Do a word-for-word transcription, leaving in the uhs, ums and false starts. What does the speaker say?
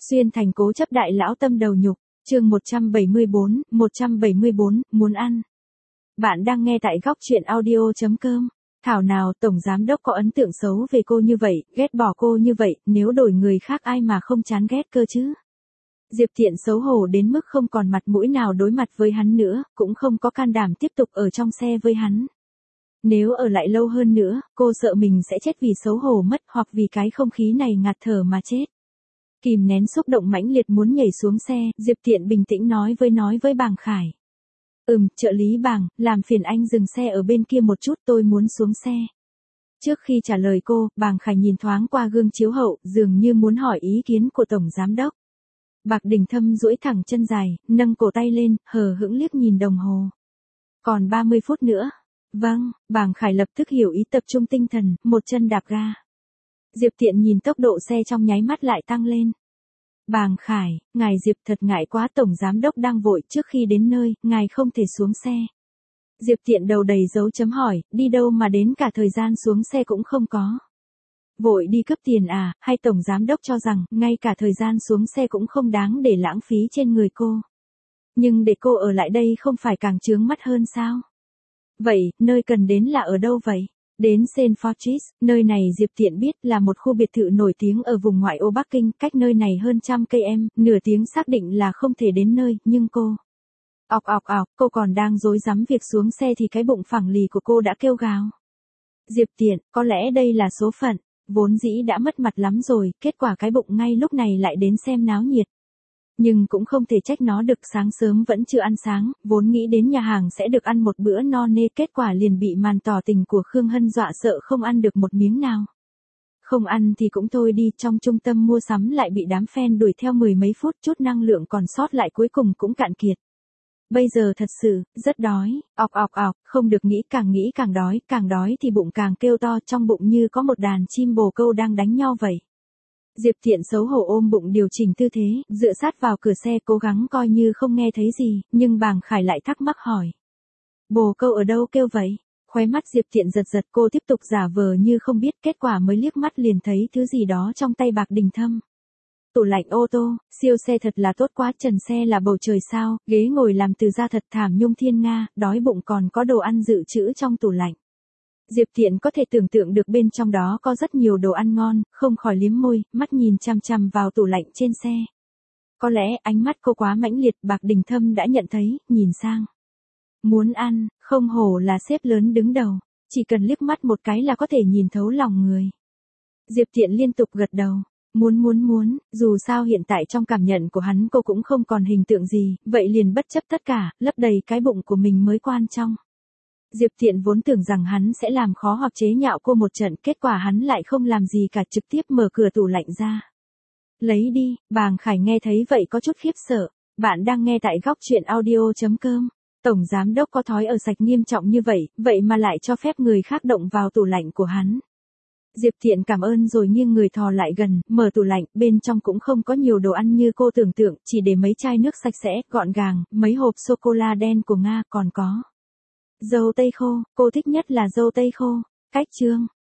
Xuyên thành cố chấp đại lão tâm đầu nhục, chương một trăm bảy mươi bốn, một trăm bảy mươi bốn, muốn ăn. Bạn đang nghe tại góc truyện audio chấm com. Thảo nào Tổng Giám Đốc có ấn tượng xấu về cô như vậy, ghét bỏ cô như vậy, nếu đổi người khác ai mà không chán ghét cơ chứ. Diệp Thiện xấu hổ đến mức không còn mặt mũi nào đối mặt với hắn nữa, cũng không có can đảm tiếp tục ở trong xe với hắn. Nếu ở lại lâu hơn nữa, cô sợ mình sẽ chết vì xấu hổ mất hoặc vì cái không khí này ngạt thở mà chết. Kìm nén xúc động mãnh liệt muốn nhảy xuống xe, Diệp Thiện bình tĩnh nói với nói với Bàng Khải. Ừm, trợ lý Bàng, làm phiền anh dừng xe ở bên kia một chút, tôi muốn xuống xe. Trước khi trả lời cô, Bàng Khải nhìn thoáng qua gương chiếu hậu, dường như muốn hỏi ý kiến của Tổng Giám Đốc. Bạc Đình Thâm duỗi thẳng chân dài, nâng cổ tay lên, hờ hững liếc nhìn đồng hồ. Còn ba mươi phút nữa. Vâng, Bàng Khải lập tức hiểu ý, tập trung tinh thần, một chân đạp ga. Diệp Thiện nhìn tốc độ xe trong nháy mắt lại tăng lên. Bàng Khải, ngài Diệp thật ngại quá, Tổng Giám Đốc đang vội, trước khi đến nơi, ngài không thể xuống xe. Diệp Thiện đầu đầy dấu chấm hỏi, đi đâu mà đến cả thời gian xuống xe cũng không có. Vội đi cấp tiền à, hay Tổng Giám Đốc cho rằng, ngay cả thời gian xuống xe cũng không đáng để lãng phí trên người cô. Nhưng để cô ở lại đây không phải càng chướng mắt hơn sao? Vậy, nơi cần đến là ở đâu vậy? Đến Saint Fortress, nơi này Diệp Thiện biết là một khu biệt thự nổi tiếng ở vùng ngoại ô Bắc Kinh, cách nơi này hơn trăm cây em, nửa tiếng xác định là không thể đến nơi, nhưng cô... Ọc ọc ọc, cô còn đang rối rắm việc xuống xe thì cái bụng phẳng lì của cô đã kêu gào. Diệp Thiện, có lẽ đây là số phận, vốn dĩ đã mất mặt lắm rồi, kết quả cái bụng ngay lúc này lại đến xem náo nhiệt. Nhưng cũng không thể trách nó được, sáng sớm vẫn chưa ăn sáng, vốn nghĩ đến nhà hàng sẽ được ăn một bữa no nê, kết quả liền bị màn tỏ tình của Khương Hân dọa sợ không ăn được một miếng nào. Không ăn thì cũng thôi đi, trong trung tâm mua sắm lại bị đám fan đuổi theo mười mấy phút, chút năng lượng còn sót lại cuối cùng cũng cạn kiệt. Bây giờ thật sự, rất đói, ọc ọc ọc, không được nghĩ, càng nghĩ càng đói, càng đói thì bụng càng kêu to, trong bụng như có một đàn chim bồ câu đang đánh nhau vậy. Diệp Thiện xấu hổ ôm bụng điều chỉnh tư thế, dựa sát vào cửa xe cố gắng coi như không nghe thấy gì, nhưng Bàng Khải lại thắc mắc hỏi. Bồ câu ở đâu kêu vậy? Khóe mắt Diệp Thiện giật giật, cô tiếp tục giả vờ như không biết, kết quả mới liếc mắt liền thấy thứ gì đó trong tay Bạc Đình Thâm. Tủ lạnh ô tô, siêu xe thật là tốt quá, trần xe là bầu trời sao, ghế ngồi làm từ da thật thảm nhung thiên nga, đói bụng còn có đồ ăn dự trữ trong tủ lạnh. Diệp Thiện có thể tưởng tượng được bên trong đó có rất nhiều đồ ăn ngon, không khỏi liếm môi, mắt nhìn chằm chằm vào tủ lạnh trên xe. Có lẽ ánh mắt cô quá mãnh liệt, Bạc Đình Thâm đã nhận thấy, nhìn sang. Muốn ăn, không hổ là sếp lớn đứng đầu, chỉ cần liếc mắt một cái là có thể nhìn thấu lòng người. Diệp Thiện liên tục gật đầu. Muốn muốn muốn, dù sao hiện tại trong cảm nhận của hắn cô cũng không còn hình tượng gì, vậy liền bất chấp tất cả, lấp đầy cái bụng của mình mới quan trọng. Diệp Thiện vốn tưởng rằng hắn sẽ làm khó hoặc chế nhạo cô một trận, kết quả hắn lại không làm gì cả, trực tiếp mở cửa tủ lạnh ra. Lấy đi, Bàng Khải nghe thấy vậy có chút khiếp sợ. Bạn đang nghe tại góc truyện audio chấm com. Tổng Giám Đốc có thói ở sạch nghiêm trọng như vậy, vậy mà lại cho phép người khác động vào tủ lạnh của hắn. Diệp Thiện cảm ơn rồi nghiêng người thò lại gần, mở tủ lạnh, bên trong cũng không có nhiều đồ ăn như cô tưởng tượng, chỉ để mấy chai nước sạch sẽ, gọn gàng, mấy hộp sô-cô-la đen của Nga, còn có dâu tây khô, cô thích nhất là dâu tây khô. Cách chương